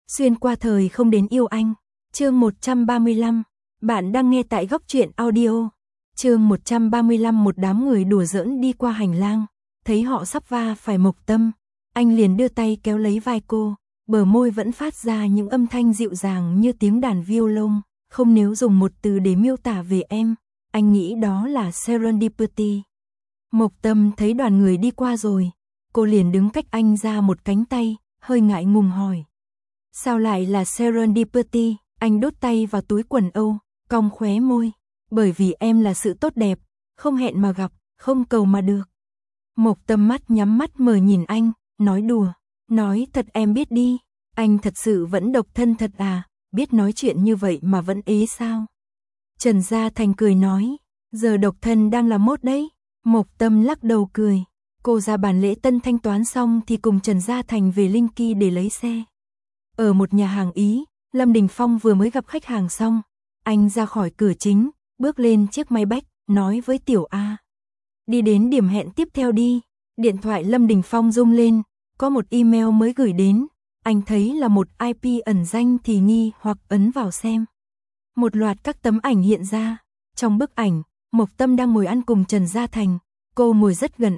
Xuyên qua thời không đến yêu anh. Chương 135. Bạn đang nghe tại Góc Truyện Audio. Chương 135. Một đám người đùa giỡn đi qua hành lang, thấy họ sắp va phải Mộc Tâm, anh liền đưa tay kéo lấy vai cô, bờ môi vẫn phát ra những âm thanh dịu dàng như tiếng đàn violon. Không, nếu dùng một từ để miêu tả về em, anh nghĩ đó là serendipity. Mộc Tâm thấy đoàn người đi qua rồi, cô liền đứng cách anh ra một cánh tay, hơi ngại ngùng hỏi. Sao lại là serendipity? Anh đút tay vào túi quần âu, cong khóe môi. Bởi vì em là sự tốt đẹp, không hẹn mà gặp, không cầu mà được. Mộc Tâm mắt nhắm mắt mờ nhìn anh, nói đùa. Nói thật em biết đi, anh thật sự vẫn độc thân thật à, biết nói chuyện như vậy mà vẫn ế sao? Trần Gia Thành cười nói, giờ độc thân đang là mốt đấy. Mộc Tâm lắc đầu cười. Cô ra bàn lễ tân thanh toán xong thì cùng Trần Gia Thành về Linh Kỳ để lấy xe. Ở một nhà hàng Ý, Lâm Đình Phong vừa mới gặp khách hàng xong, anh ra khỏi cửa chính, bước lên chiếc máy bách, nói với Tiểu A. Đi đến điểm hẹn tiếp theo đi. Điện thoại Lâm Đình Phong rung lên, có một email mới gửi đến, anh thấy là một IP ẩn danh thì nghi hoặc ấn vào xem. Một loạt các tấm ảnh hiện ra, trong bức ảnh, Mộc Tâm đang ngồi ăn cùng Trần Gia Thành, cô ngồi rất gần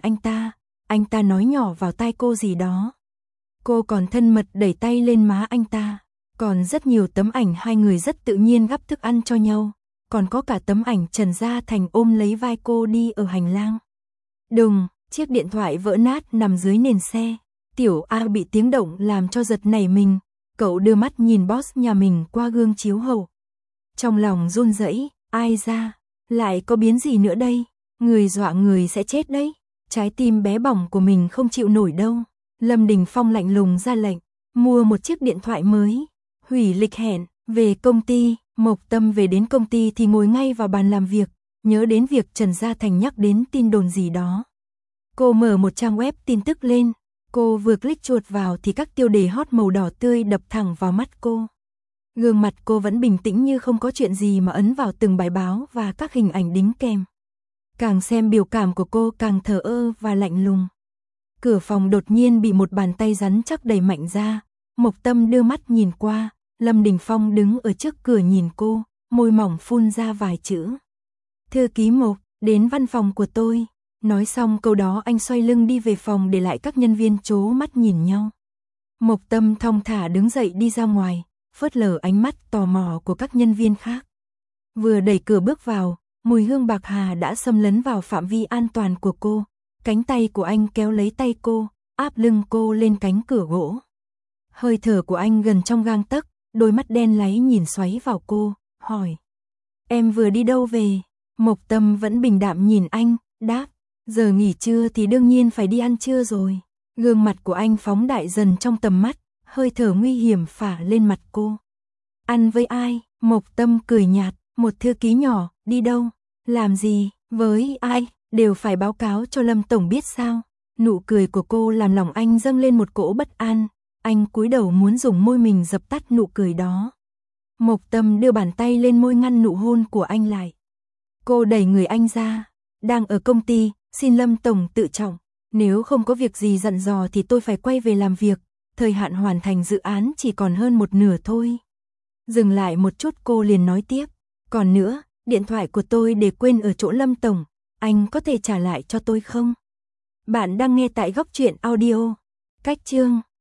anh ta nói nhỏ vào tai cô gì đó. Cô còn thân mật đẩy tay lên má anh ta, còn rất nhiều tấm ảnh hai người rất tự nhiên gắp thức ăn cho nhau, còn có cả tấm ảnh Trần Gia Thành ôm lấy vai cô đi ở hành lang. Đùng, chiếc điện thoại vỡ nát nằm dưới nền xe, Tiểu A bị tiếng động làm cho giật nảy mình, cậu đưa mắt nhìn boss nhà mình qua gương chiếu hậu. Trong lòng run rẩy, ai ra, lại có biến gì nữa đây, người dọa người sẽ chết đấy, trái tim bé bỏng của mình không chịu nổi đâu. Lâm Đình Phong lạnh lùng ra lệnh, mua một chiếc điện thoại mới, hủy lịch hẹn, về công ty. Mộc Tâm về đến công ty thì ngồi ngay vào bàn làm việc, nhớ đến việc Trần Gia Thành nhắc đến tin đồn gì đó. Cô mở một trang web tin tức lên, cô vừa click chuột vào thì các tiêu đề hot màu đỏ tươi đập thẳng vào mắt cô. Gương mặt cô vẫn bình tĩnh như không có chuyện gì mà ấn vào từng bài báo và các hình ảnh đính kèm. Càng xem biểu cảm của cô càng thờ ơ và lạnh lùng. Cửa phòng đột nhiên bị một bàn tay rắn chắc đẩy mạnh ra, Mộc Tâm đưa mắt nhìn qua, Lâm Đình Phong đứng ở trước cửa nhìn cô, môi mỏng phun ra vài chữ. Thư ký Mộc, đến văn phòng của tôi. Nói xong câu đó anh xoay lưng đi về phòng để lại các nhân viên trố mắt nhìn nhau. Mộc Tâm thong thả đứng dậy đi ra ngoài, phớt lờ ánh mắt tò mò của các nhân viên khác. Vừa đẩy cửa bước vào, mùi hương bạc hà đã xâm lấn vào phạm vi an toàn của cô. Cánh tay của anh kéo lấy tay cô, áp lưng cô lên cánh cửa gỗ. Hơi thở của anh gần trong gang tấc, đôi mắt đen láy nhìn xoáy vào cô, hỏi. Em vừa đi đâu về? Mộc Tâm vẫn bình đạm nhìn anh, đáp. Giờ nghỉ trưa thì đương nhiên phải đi ăn trưa rồi. Gương mặt của anh phóng đại dần trong tầm mắt, hơi thở nguy hiểm phả lên mặt cô. Ăn với ai? Mộc Tâm cười nhạt, một thư ký nhỏ, đi đâu? Làm gì? Với ai? Đều phải báo cáo cho Lâm Tổng biết sao? Nụ cười của cô làm lòng anh dâng lên một cỗ bất an, anh cúi đầu muốn dùng môi mình dập tắt nụ cười đó. Mộc Tâm đưa bàn tay lên môi ngăn nụ hôn của anh lại. Cô đẩy người anh ra, đang ở công ty, xin Lâm Tổng tự trọng, nếu không có việc gì dặn dò thì tôi phải quay về làm việc, thời hạn hoàn thành dự án chỉ còn hơn một nửa thôi. Dừng lại một chút cô liền nói tiếp, còn nữa, điện thoại của tôi để quên ở chỗ Lâm Tổng, anh có thể trả lại cho tôi không? Bạn đang nghe tại Góc Truyện Audio. Cách chương